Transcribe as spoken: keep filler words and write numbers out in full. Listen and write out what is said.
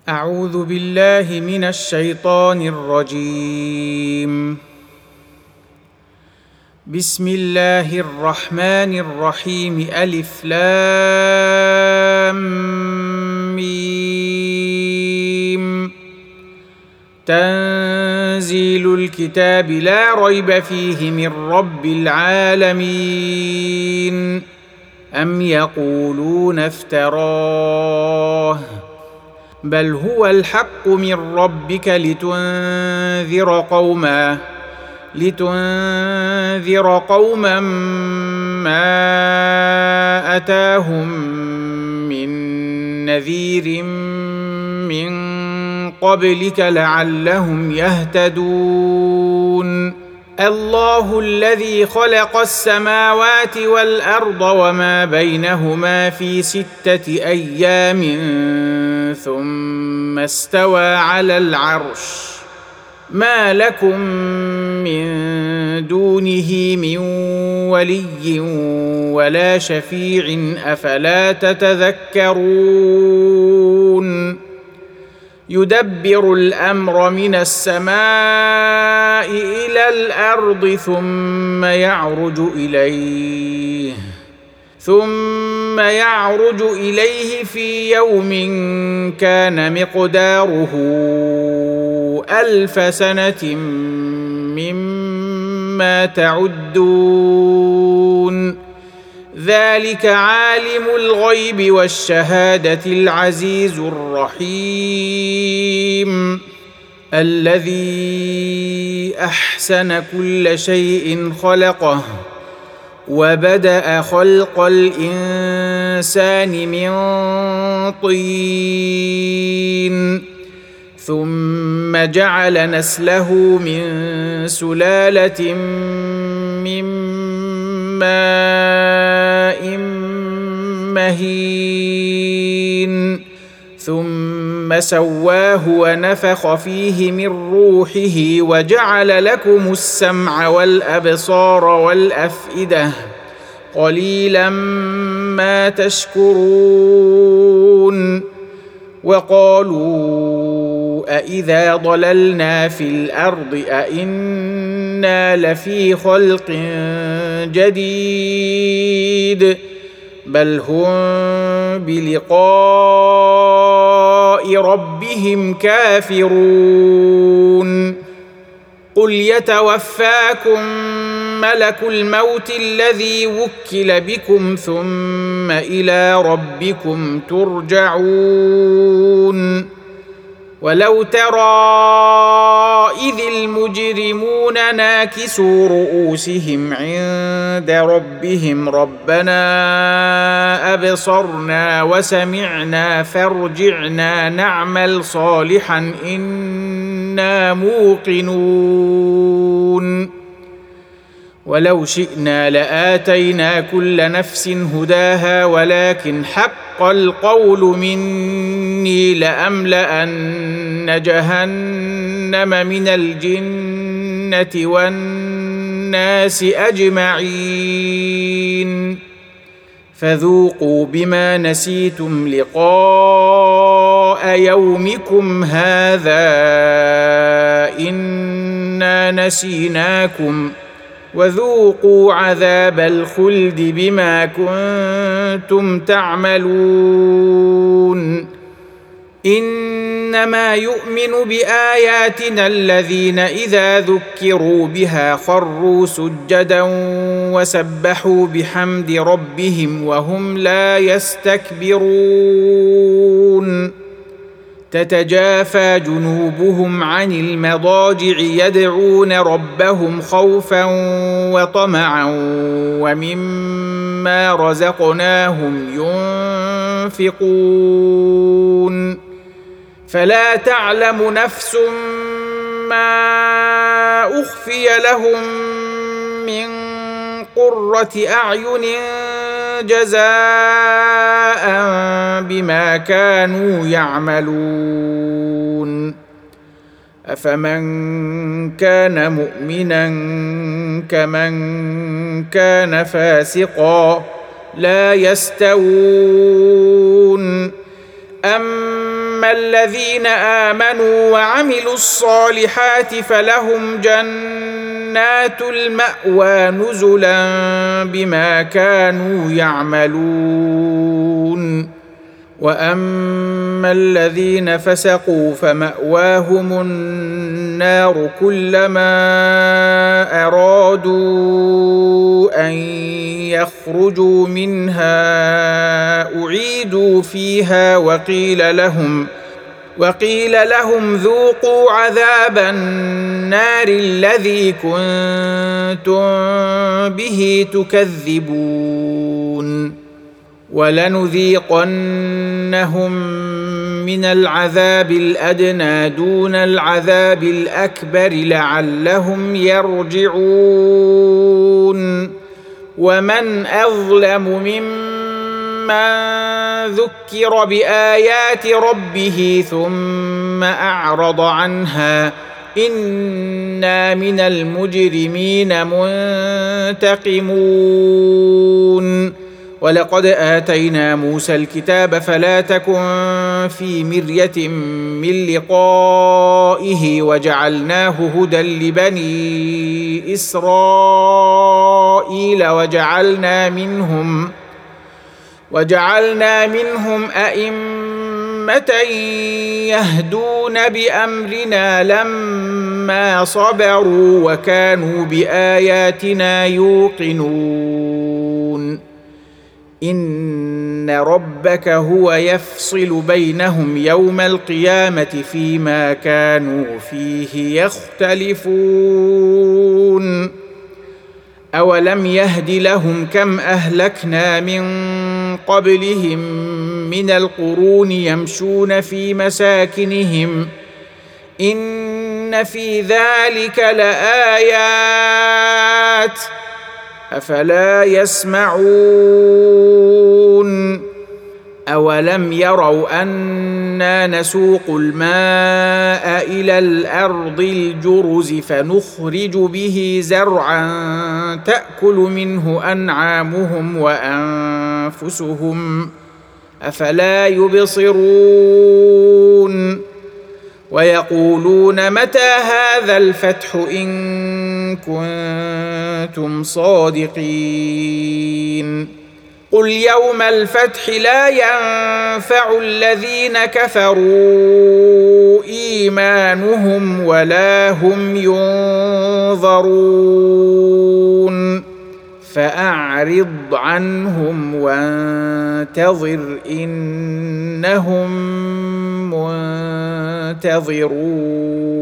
أعوذ بالله من الشيطان الرجيم. بسم الله الرحمن الرحيم. ألف لام ميم. تنزيل الكتاب لا ريب فيه من رب العالمين. أم يقولون افتراه بل هو الحق من ربك لتنذر قوما لتنذر قوما ما أتاهم من نذير من قبلك لعلهم يهتدون. الله الذي خلق السماوات والأرض وما بينهما في ستة أيام ثم استوى على العرش. ما لكم من دونه من ولي ولا شفيع أفلا تتذكرون. يدبر الأمر من السماء إلى الأرض ثم يعرج إليه ثم يعرج إليه في يوم كان مقداره ألف سنة مما تعدون. ذلك عالم الغيب والشهادة العزيز الرحيم. الذي أحسن كل شيء خلقه وبدأ خلق الإنسان من طين ثم جعل نسله من سلالة من ماء مهين ثم سواه ونفخ فيه من روحه وجعل لكم السمع والأبصار والأفئدة قليلا ما تشكرون. وقالوا أإذا ضللنا في الأرض أإنا لفي خلق جديد بل هم بلقاء ربهم كافرون. قل يتوفاكم ملك الموت الذي وكل بكم ثم إلى ربكم ترجعون. ولو ترى إذ المجرمون ناكسوا رؤوسهم عند ربهم ربنا أبصرنا وسمعنا فارجعنا نعمل صالحا إنا موقنون. ولو شئنا لآتينا كل نفس هداها ولكن حق القول مني لأملأن جهنم من الجنة والناس أجمعين. فذوقوا بما نسيتم لقاء يومكم هذا إنا نسيناكم وذوقوا عذاب الخلد بما كنتم تعملون. إنما يؤمن بآياتنا الذين إذا ذكروا بها خروا سجدا وسبحوا بحمد ربهم وهم لا يستكبرون. تتجافى جنوبهم عن المضاجع يدعون ربهم خوفا وطمعا ومما رزقناهم ينفقون. فلا تعلم نفس ما أخفي لهم من قرة أعين جزاء بما كانوا يعملون. أفمن كان مؤمنا كمن كان فاسقا لا يستوون. أما فأما الذين آمنوا وعملوا الصالحات فلهم جنات المأوى نزلا بما كانوا يعملون وأما الذين فسقوا فمأواهم النار كلما أرادوا أن يخرجوا منها أعيدوا فيها وقيل لهم وقيل لهم ذوقوا عذاب النار الذي كنتم به تكذبون ولنذيقنهم من العذاب الأدنى دون العذاب الأكبر لعلهم يرجعون ومن أظلم ممن ذكر بآيات ربه ثم أعرض عنها إنا من المجرمين منتقمون ولقد آتينا موسى الكتاب فلا تكن في مرية من لقائه وجعلناه هدى لبني إسرائيل وجعلنا منهم وجعلنا منهم أئمة يهدون بأمرنا لما صبروا وكانوا بآياتنا يوقنون إن ربك هو يفصل بينهم يوم القيامة فيما كانوا فيه يختلفون أولم يهد لهم كم أهلكنا من قبلهم من القرون يمشون في مساكنهم إن في ذلك لآيات أفلا يسمعون أولم يروا أنا نسوق الماء إلى الأرض الجرز فنخرج به زرعا تأكل منه أنعامهم وأنفسهم أفلا يبصرون ويقولون متى هذا الفتح إن كنتم صادقين قل يوم الفتح لا ينفع الذين كفروا إيمانهم ولا هم ينظرون فأعرض عنهم وانتظر إنهم منتظرون